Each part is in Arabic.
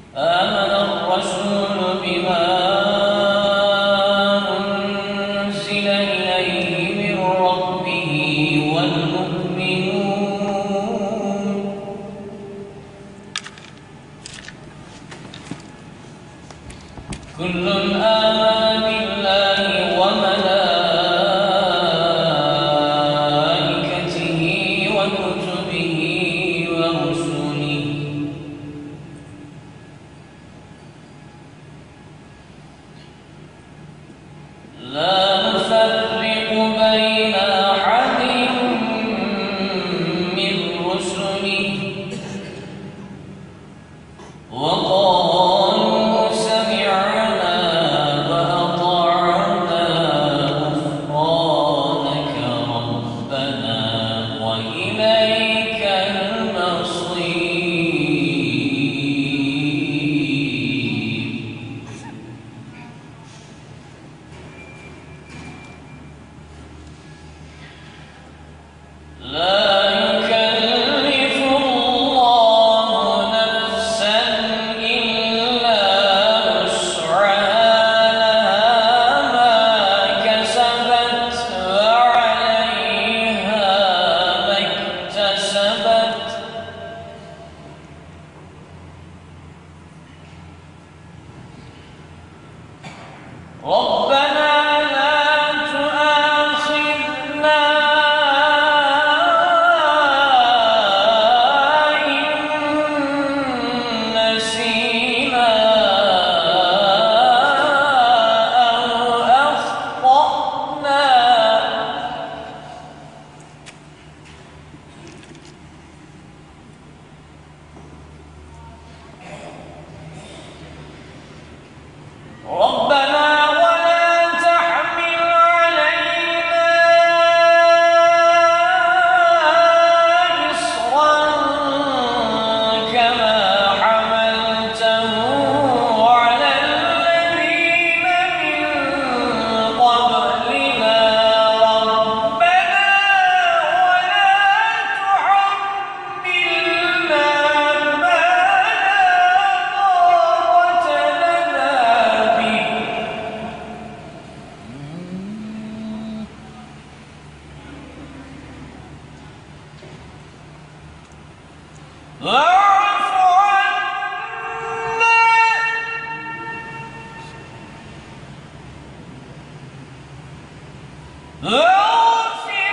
آمن الرسول بما أنزل إليه من ربه والمؤمنون كل آمن بالله وملائكته وكتبه ورسله لا نفرق بين أحد من رسله وقالوا سمعنا وأطعنا غفرانك ربنا وإليك المصير لا يكلف الله نفسا إلا وسعها لها ما كسبت وعليها ما اكتسبت ربنا لا تؤاخذنا نسينا أو أخطأنا ربنا ولا تحمل علينا إصرا كما حملته على الذين من قبلنا ربنا ولا تحملنا ما لا طاقة لنا به واعف عنا واغفر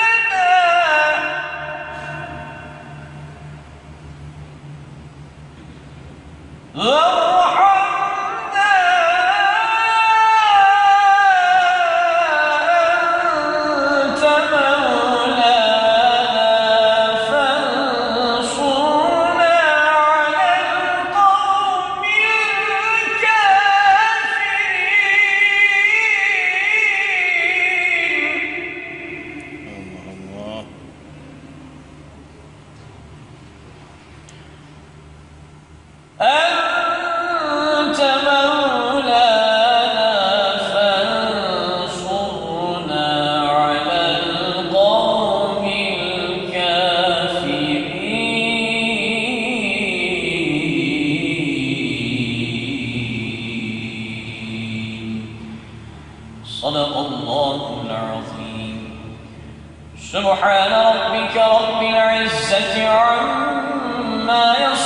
لنا وارحمنا أنت مولانا فانصرنا على القوم الكافرين الله. أنت مولانا فانصرنا على القوم الكافرين صدق الله العظيم سبحان ربك رب العزة عما يصفون